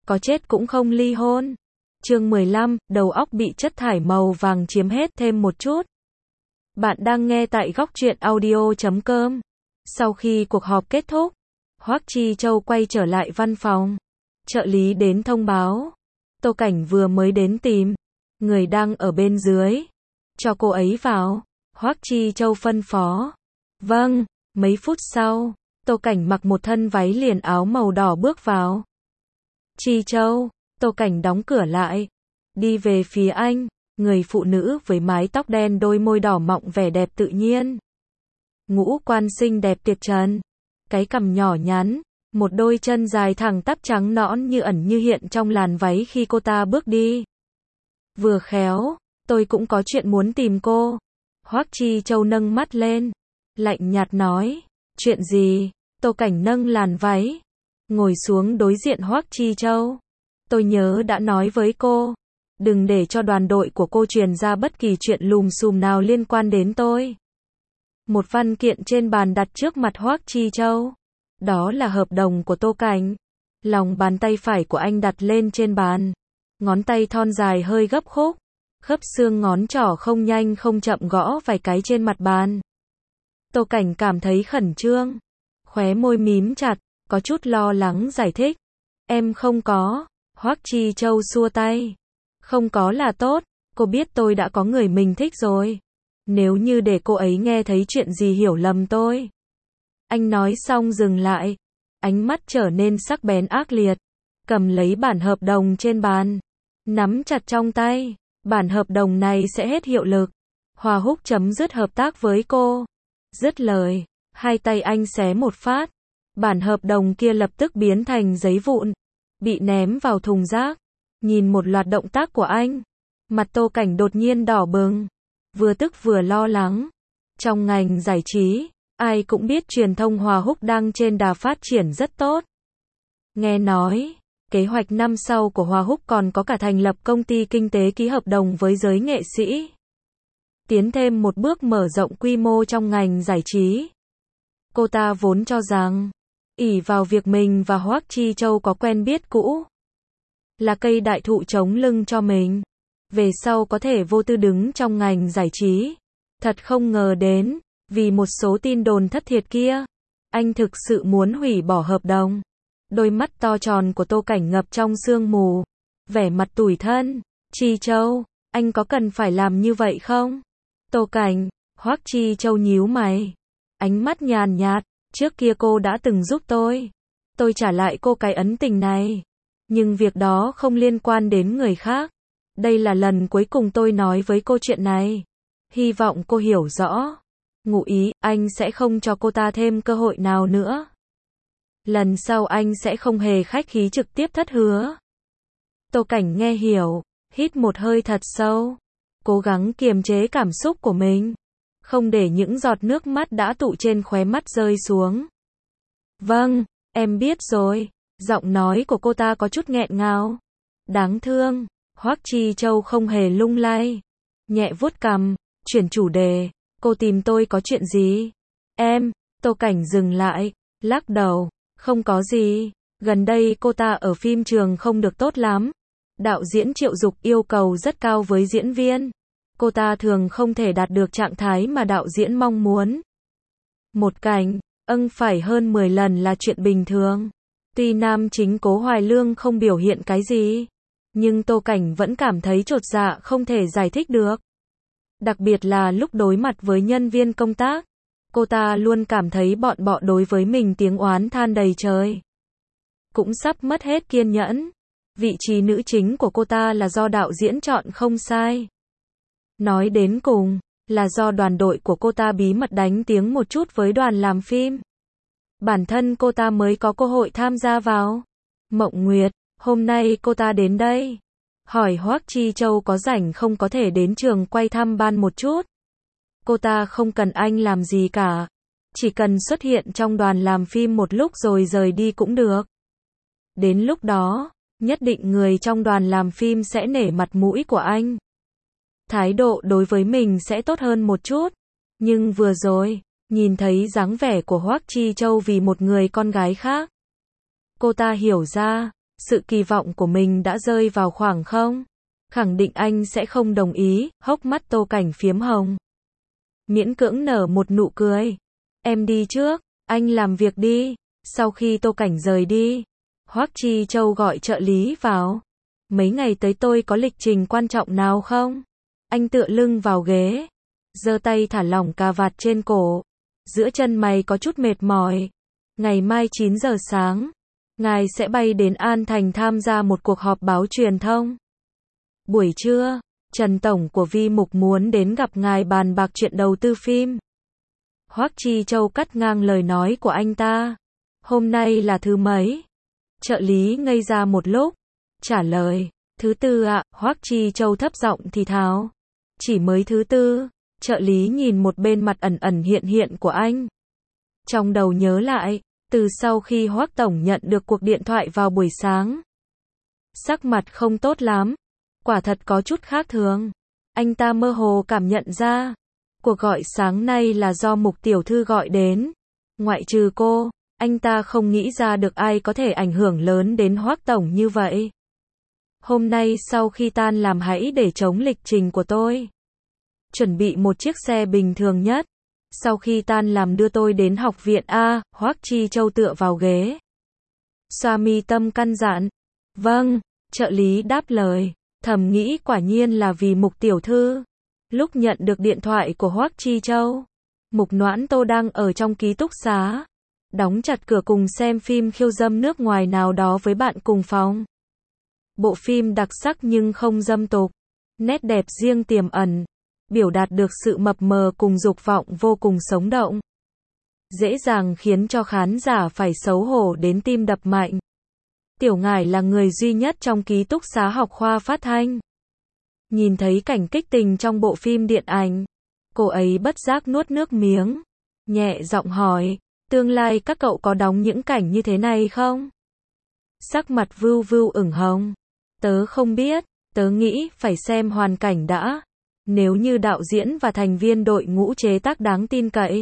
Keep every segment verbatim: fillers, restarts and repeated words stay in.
có chết cũng không ly hôn. Chương mười lăm, đầu óc bị chất thải màu vàng chiếm hết thêm một chút. Bạn đang nghe tại góc truyện audio chấm com. Sau khi cuộc họp kết thúc, Hoắc Chi Châu quay trở lại văn phòng. Trợ lý đến thông báo. Tô Cảnh vừa mới đến tìm. Người đang ở bên dưới. Cho cô ấy vào. Hoắc Chi Châu phân phó. Vâng, mấy phút sau, Tô Cảnh mặc một thân váy liền áo màu đỏ bước vào. Chi Châu, Tô Cảnh đóng cửa lại. Đi về phía anh, người phụ nữ với mái tóc đen đôi môi đỏ mọng vẻ đẹp tự nhiên. Ngũ quan xinh đẹp tuyệt trần. Cái cằm nhỏ nhắn, một đôi chân dài thẳng tắp trắng nõn như ẩn như hiện trong làn váy khi cô ta bước đi. Vừa khéo, tôi cũng có chuyện muốn tìm cô. Hoắc Chi Châu nâng mắt lên, lạnh nhạt nói, chuyện gì? Tô Cảnh nâng làn váy, ngồi xuống đối diện Hoắc Chi Châu. Tôi nhớ đã nói với cô, đừng để cho đoàn đội của cô truyền ra bất kỳ chuyện lùm xùm nào liên quan đến tôi. Một văn kiện trên bàn đặt trước mặt Hoắc Chi Châu. Đó là hợp đồng của Tô Cảnh. Lòng bàn tay phải của anh đặt lên trên bàn. Ngón tay thon dài hơi gấp khúc. Khớp xương ngón trỏ không nhanh không chậm gõ vài cái trên mặt bàn. Tô Cảnh cảm thấy khẩn trương. Khóe môi mím chặt, có chút lo lắng giải thích. Em không có. Hoắc Chi Châu xua tay. Không có là tốt, cô biết tôi đã có người mình thích rồi. Nếu như để cô ấy nghe thấy chuyện gì hiểu lầm tôi. Anh nói xong dừng lại. Ánh mắt trở nên sắc bén ác liệt. Cầm lấy bản hợp đồng trên bàn. Nắm chặt trong tay. Bản hợp đồng này sẽ hết hiệu lực. Hòa Húc chấm dứt hợp tác với cô. Dứt lời, hai tay anh xé một phát. Bản hợp đồng kia lập tức biến thành giấy vụn. Bị ném vào thùng rác. Nhìn một loạt động tác của anh. Mặt Tô Cảnh đột nhiên đỏ bừng. Vừa tức vừa lo lắng. Trong ngành giải trí, ai cũng biết truyền thông Hòa Húc đang trên đà phát triển rất tốt. Nghe nói, kế hoạch năm sau của Hòa Húc còn có cả thành lập công ty kinh tế ký hợp đồng với giới nghệ sĩ. Tiến thêm một bước mở rộng quy mô trong ngành giải trí. Cô ta vốn cho rằng, ỷ vào việc mình và Hoắc Chi Châu có quen biết cũ. Là cây đại thụ chống lưng cho mình. Về sau có thể vô tư đứng trong ngành giải trí. Thật không ngờ đến, vì một số tin đồn thất thiệt kia, anh thực sự muốn hủy bỏ hợp đồng. Đôi mắt to tròn của Tô Cảnh ngập trong sương mù. Vẻ mặt tủi thân. Chi Châu, anh có cần phải làm như vậy không? Tô Cảnh, Hoắc Chi Châu nhíu mày. Ánh mắt nhàn nhạt, trước kia cô đã từng giúp tôi. Tôi trả lại cô cái ấn tình này. Nhưng việc đó không liên quan đến người khác. Đây là lần cuối cùng tôi nói với cô chuyện này. Hy vọng cô hiểu rõ. Ngụ ý, anh sẽ không cho cô ta thêm cơ hội nào nữa. Lần sau anh sẽ không hề khách khí trực tiếp thất hứa. Tô Cảnh nghe hiểu, hít một hơi thật sâu. Cố gắng kiềm chế cảm xúc của mình. Không để những giọt nước mắt đã tụ trên khóe mắt rơi xuống. Vâng, em biết rồi. Giọng nói của cô ta có chút nghẹn ngào. Đáng thương. Hoắc Chi Châu không hề lung lay. Nhẹ vuốt cằm, chuyển chủ đề. Cô tìm tôi có chuyện gì? Em, Tô Cảnh dừng lại, lắc đầu. Không có gì. Gần đây cô ta ở phim trường không được tốt lắm. Đạo diễn Triệu Dục yêu cầu rất cao với diễn viên. Cô ta thường không thể đạt được trạng thái mà đạo diễn mong muốn. Một cảnh, âng phải hơn mười lần là chuyện bình thường. Tuy nam chính Cố Hoài Lương không biểu hiện cái gì, nhưng Tô Cảnh vẫn cảm thấy chột dạ không thể giải thích được. Đặc biệt là lúc đối mặt với nhân viên công tác, cô ta luôn cảm thấy bọn bọ đối với mình tiếng oán than đầy trời. Cũng sắp mất hết kiên nhẫn. Vị trí nữ chính của cô ta là do đạo diễn chọn không sai. Nói đến cùng, là do đoàn đội của cô ta bí mật đánh tiếng một chút với đoàn làm phim. Bản thân cô ta mới có cơ hội tham gia vào. Mộng Nguyệt, hôm nay cô ta đến đây. Hỏi Hoắc Chi Châu có rảnh không có thể đến trường quay thăm ban một chút. Cô ta không cần anh làm gì cả. Chỉ cần xuất hiện trong đoàn làm phim một lúc rồi rời đi cũng được. Đến lúc đó, nhất định người trong đoàn làm phim sẽ nể mặt mũi của anh. Thái độ đối với mình sẽ tốt hơn một chút. Nhưng vừa rồi, nhìn thấy dáng vẻ của Hoắc Chi Châu vì một người con gái khác. Cô ta hiểu ra, Sự kỳ vọng của mình đã rơi vào khoảng không. Khẳng định anh sẽ không đồng ý, hốc mắt Tô Cảnh phiếm hồng. Miễn cưỡng nở một nụ cười. Em đi trước, anh làm việc đi. Sau khi Tô Cảnh rời đi, Hoắc Chi Châu gọi trợ lý vào. Mấy ngày tới tôi có lịch trình quan trọng nào không? Anh tựa lưng vào ghế, giơ tay thả lỏng cà vạt trên cổ. Giữa chân mày có chút mệt mỏi. Ngày mai chín giờ sáng, ngài sẽ bay đến An Thành tham gia một cuộc họp báo truyền thông. Buổi trưa, Trần Tổng của Vi Mục muốn đến gặp ngài bàn bạc chuyện đầu tư phim. Hoắc Chi Châu cắt ngang lời nói của anh ta. Hôm nay là thứ mấy? Trợ lý ngây ra một lúc, trả lời, thứ tư ạ. Hoắc Chi Châu thấp giọng thì thào. Chỉ mới thứ tư. Trợ lý nhìn một bên mặt ẩn ẩn hiện hiện của anh. Trong đầu nhớ lại, từ sau khi Hoắc Tổng nhận được cuộc điện thoại vào buổi sáng. Sắc mặt không tốt lắm. Quả thật có chút khác thường. Anh ta mơ hồ cảm nhận ra. Cuộc gọi sáng nay là do Mục tiểu thư gọi đến. Ngoại trừ cô, anh ta không nghĩ ra được ai có thể ảnh hưởng lớn đến Hoắc Tổng như vậy. Hôm nay sau khi tan làm hãy để chống lịch trình của tôi. Chuẩn bị một chiếc xe bình thường nhất. Sau khi tan làm đưa tôi đến học viện A. Hoắc Chi Châu tựa vào ghế. Xoa mi tâm căn dặn. Vâng, trợ lý đáp lời. Thầm nghĩ quả nhiên là vì Mục tiểu thư. Lúc nhận được điện thoại của Hoắc Chi Châu, Mục Noãn Tô đang ở trong ký túc xá, đóng chặt cửa cùng xem phim khiêu dâm nước ngoài nào đó với bạn cùng phòng. Bộ phim đặc sắc nhưng không dâm tục, nét đẹp riêng tiềm ẩn, biểu đạt được sự mập mờ cùng dục vọng vô cùng sống động. Dễ dàng khiến cho khán giả phải xấu hổ đến tim đập mạnh. Tiểu Ngải là người duy nhất trong ký túc xá học khoa phát thanh. Nhìn thấy cảnh kích tình trong bộ phim điện ảnh, cô ấy bất giác nuốt nước miếng, nhẹ giọng hỏi, tương lai các cậu có đóng những cảnh như thế này không? Sắc mặt Vưu Vưu ửng hồng. Tớ không biết, tớ nghĩ phải xem hoàn cảnh đã. Nếu như đạo diễn và thành viên đội ngũ chế tác đáng tin cậy,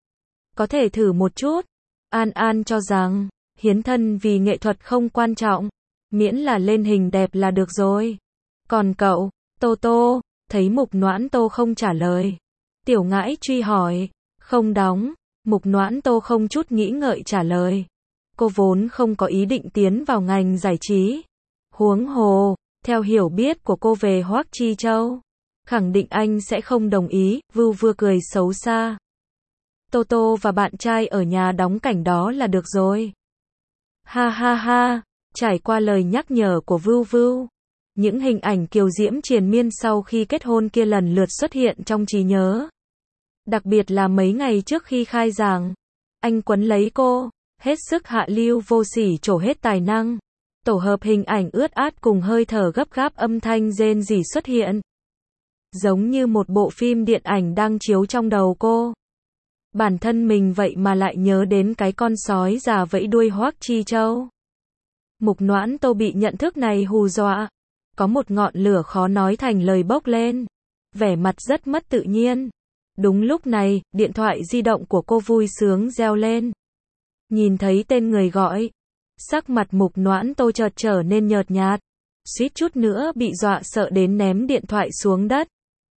có thể thử một chút. An An cho rằng, hiến thân vì nghệ thuật không quan trọng, miễn là lên hình đẹp là được rồi. Còn cậu, Tô Tô, thấy Mục Noãn Tô không trả lời. Tiểu Ngải truy hỏi, không đóng. Mục Noãn Tô không chút nghĩ ngợi trả lời. Cô vốn không có ý định tiến vào ngành giải trí. Huống hồ, theo hiểu biết của cô về Hoắc Chi Châu, khẳng định anh sẽ không đồng ý. Vưu vừa cười xấu xa. Tô Tô và bạn trai ở nhà đóng cảnh đó là được rồi. Ha ha ha, trải qua lời nhắc nhở của Vưu Vưu, những hình ảnh kiều diễm triền miên sau khi kết hôn kia lần lượt xuất hiện trong trí nhớ. Đặc biệt là mấy ngày trước khi khai giảng, anh quấn lấy cô, hết sức hạ lưu vô sỉ trổ hết tài năng. Tổ hợp hình ảnh ướt át cùng hơi thở gấp gáp âm thanh rên rỉ xuất hiện. Giống như một bộ phim điện ảnh đang chiếu trong đầu cô. Bản thân mình vậy mà lại nhớ đến cái con sói già vẫy đuôi Hoắc Chi Châu. Mục Noãn Tô bị nhận thức này hù dọa. Có một ngọn lửa khó nói thành lời bốc lên. Vẻ mặt rất mất tự nhiên. Đúng lúc này, điện thoại di động của cô vui sướng reo lên. Nhìn thấy tên người gọi, sắc mặt Mục Noãn Tô chợt trở nên nhợt nhạt, suýt chút nữa bị dọa sợ đến ném điện thoại xuống đất.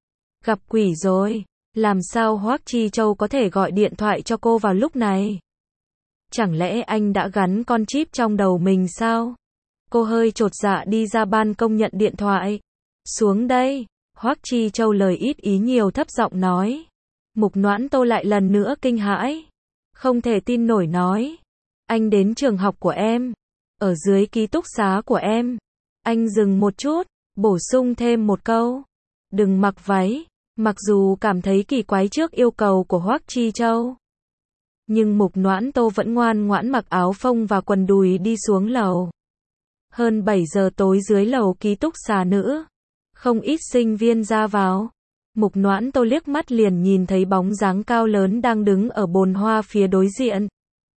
Gặp quỷ rồi, làm sao Hoắc Chi Châu có thể gọi điện thoại cho cô vào lúc này? Chẳng lẽ anh đã gắn con chip trong đầu mình sao? Cô hơi chột dạ đi ra ban công nhận điện thoại. Xuống đây, Hoắc Chi Châu lời ít ý nhiều thấp giọng nói. Mục Noãn Tô lại lần nữa kinh hãi. Không thể tin nổi nói. Anh đến trường học của em. Ở dưới ký túc xá của em. Anh dừng một chút, bổ sung thêm một câu. Đừng mặc váy. Mặc dù cảm thấy kỳ quái trước yêu cầu của Hoắc Chi Châu, nhưng Mục Noãn Tô vẫn ngoan ngoãn mặc áo phông và quần đùi đi xuống lầu. Hơn bảy giờ tối dưới lầu ký túc xá nữ, không ít sinh viên ra vào. Mục Noãn Tô liếc mắt liền nhìn thấy bóng dáng cao lớn đang đứng ở bồn hoa phía đối diện.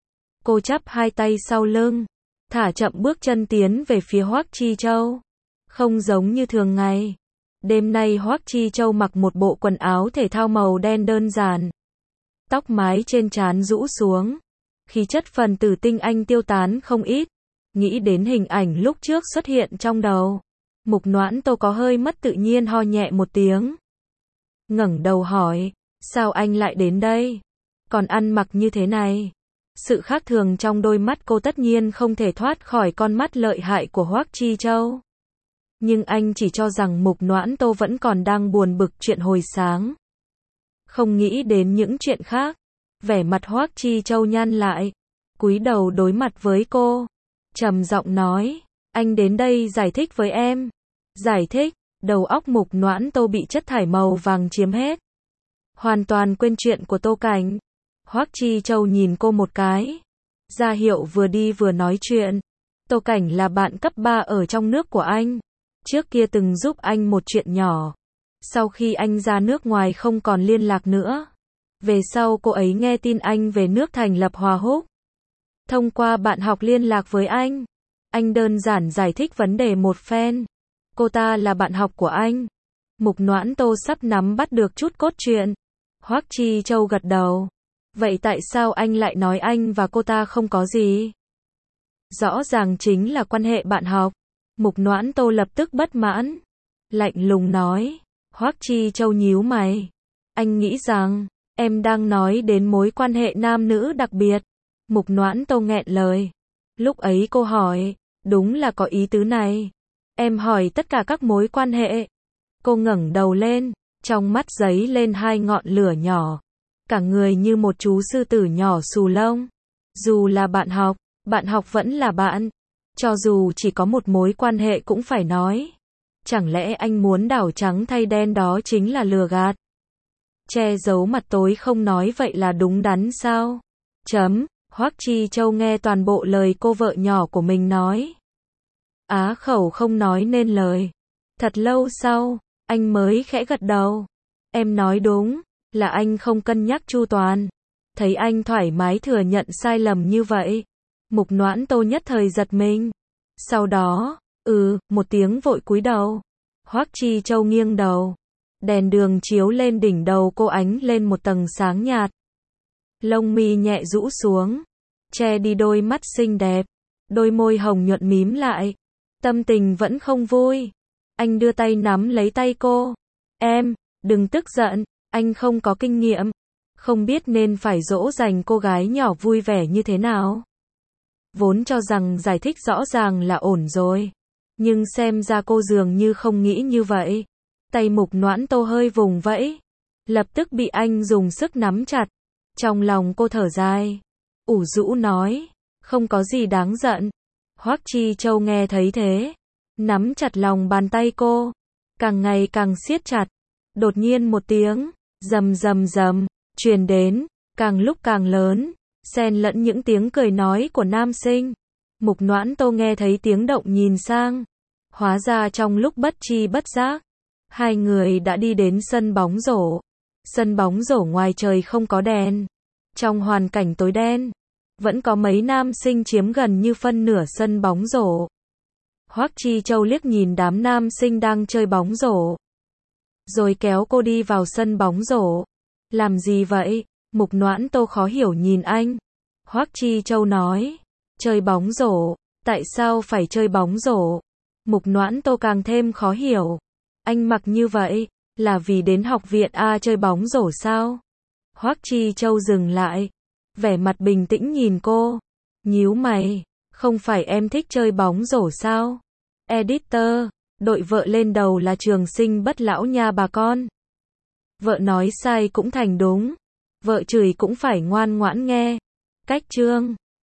Cô chắp hai tay sau lưng, thả chậm bước chân tiến về phía Hoắc Chi Châu. Không giống như thường ngày. Đêm nay Hoắc Chi Châu mặc một bộ quần áo thể thao màu đen đơn giản. Tóc mái trên trán rũ xuống. Khí chất phần tử tinh anh tiêu tán không ít. Nghĩ đến hình ảnh lúc trước xuất hiện trong đầu. Mục Noãn Tô có hơi mất tự nhiên ho nhẹ một tiếng. Ngẩng đầu hỏi, sao anh lại đến đây? Còn ăn mặc như thế này? Sự khác thường trong đôi mắt cô tất nhiên không thể thoát khỏi con mắt lợi hại của Hoắc Chi Châu. Nhưng anh chỉ cho rằng Mục Noãn Tô vẫn còn đang buồn bực chuyện hồi sáng. Không nghĩ đến những chuyện khác. Vẻ mặt Hoắc Chi Châu nhăn lại, cúi đầu đối mặt với cô, trầm giọng nói, anh đến đây giải thích với em. Giải thích, đầu óc Mục Noãn Tô bị chất thải màu vàng chiếm hết. Hoàn toàn quên chuyện của Tô Cảnh. Hoắc Chi Châu nhìn cô một cái, ra hiệu vừa đi vừa nói chuyện. Tô Cảnh là bạn cấp ba ở trong nước của anh. Trước kia từng giúp anh một chuyện nhỏ. Sau khi anh ra nước ngoài không còn liên lạc nữa. Về sau cô ấy nghe tin anh về nước thành lập Hòa Húc. Thông qua bạn học liên lạc với anh. Anh đơn giản giải thích vấn đề một phen. Cô ta là bạn học của anh. Mục Noãn Tô sắp nắm bắt được chút cốt truyện. Hoắc Chi Châu gật đầu. Vậy tại sao anh lại nói anh và cô ta không có gì? Rõ ràng chính là quan hệ bạn học. Mục Noãn Tô lập tức bất mãn. Lạnh lùng nói. Hoắc Chi Châu nhíu mày. Anh nghĩ rằng, em đang nói đến mối quan hệ nam nữ đặc biệt. Mục Noãn Tô nghẹn lời. Lúc ấy cô hỏi, đúng là có ý tứ này. Em hỏi tất cả các mối quan hệ. Cô ngẩng đầu lên, trong mắt giấy lên hai ngọn lửa nhỏ. Cả người như một chú sư tử nhỏ xù lông. Dù là bạn học, bạn học vẫn là bạn. Cho dù chỉ có một mối quan hệ cũng phải nói. Chẳng lẽ anh muốn đảo trắng thay đen đó chính là lừa gạt? Che giấu mặt tối không nói vậy là đúng đắn sao? Chấm, Hoắc Chi Châu nghe toàn bộ lời cô vợ nhỏ của mình nói. Á khẩu không nói nên lời. Thật lâu sau, anh mới khẽ gật đầu. Em nói đúng, là anh không cân nhắc chu toàn. Thấy anh thoải mái thừa nhận sai lầm như vậy. Mục Noãn Tô nhất thời giật mình. Sau đó, ừ, một tiếng vội cúi đầu. Hoắc Chi Châu nghiêng đầu. Đèn đường chiếu lên đỉnh đầu cô ánh lên một tầng sáng nhạt. Lông mi nhẹ rũ xuống, che đi đôi mắt xinh đẹp. Đôi môi hồng nhuận mím lại. Tâm tình vẫn không vui. Anh đưa tay nắm lấy tay cô. Em, đừng tức giận, anh không có kinh nghiệm. Không biết nên phải dỗ dành cô gái nhỏ vui vẻ như thế nào. Vốn cho rằng giải thích rõ ràng là ổn rồi. Nhưng xem ra cô dường như không nghĩ như vậy. Tay Mục Noãn Tô hơi vùng vẫy. Lập tức bị anh dùng sức nắm chặt. Trong lòng cô thở dài. Ủ rũ nói. Không có gì đáng giận. Hoắc Chi Châu nghe thấy thế. Nắm chặt lòng bàn tay cô. Càng ngày càng siết chặt. Đột nhiên một tiếng. Rầm rầm rầm. Truyền đến. Càng lúc càng lớn. Xen lẫn những tiếng cười nói của nam sinh. Mục Noãn Tô nghe thấy tiếng động nhìn sang. Hóa ra trong lúc bất tri bất giác. Hai người đã đi đến sân bóng rổ. Sân bóng rổ ngoài trời không có đèn. Trong hoàn cảnh tối đen. Vẫn có mấy nam sinh chiếm gần như phân nửa sân bóng rổ. Hoắc Chi Châu liếc nhìn đám nam sinh đang chơi bóng rổ. Rồi kéo cô đi vào sân bóng rổ. Làm gì vậy? Mục Noãn Tô khó hiểu nhìn anh. Hoắc Chi Châu nói. Chơi bóng rổ. Tại sao phải chơi bóng rổ? Mục Noãn Tô càng thêm khó hiểu. Anh mặc như vậy, là vì đến học viện A chơi bóng rổ sao? Hoắc Chi Châu dừng lại. Vẻ mặt bình tĩnh nhìn cô. Nhíu mày. Không phải em thích chơi bóng rổ sao? Editor, đội vợ lên đầu là trường sinh bất lão nha bà con. Vợ nói sai cũng thành đúng. Vợ chửi cũng phải ngoan ngoãn nghe. Cách chương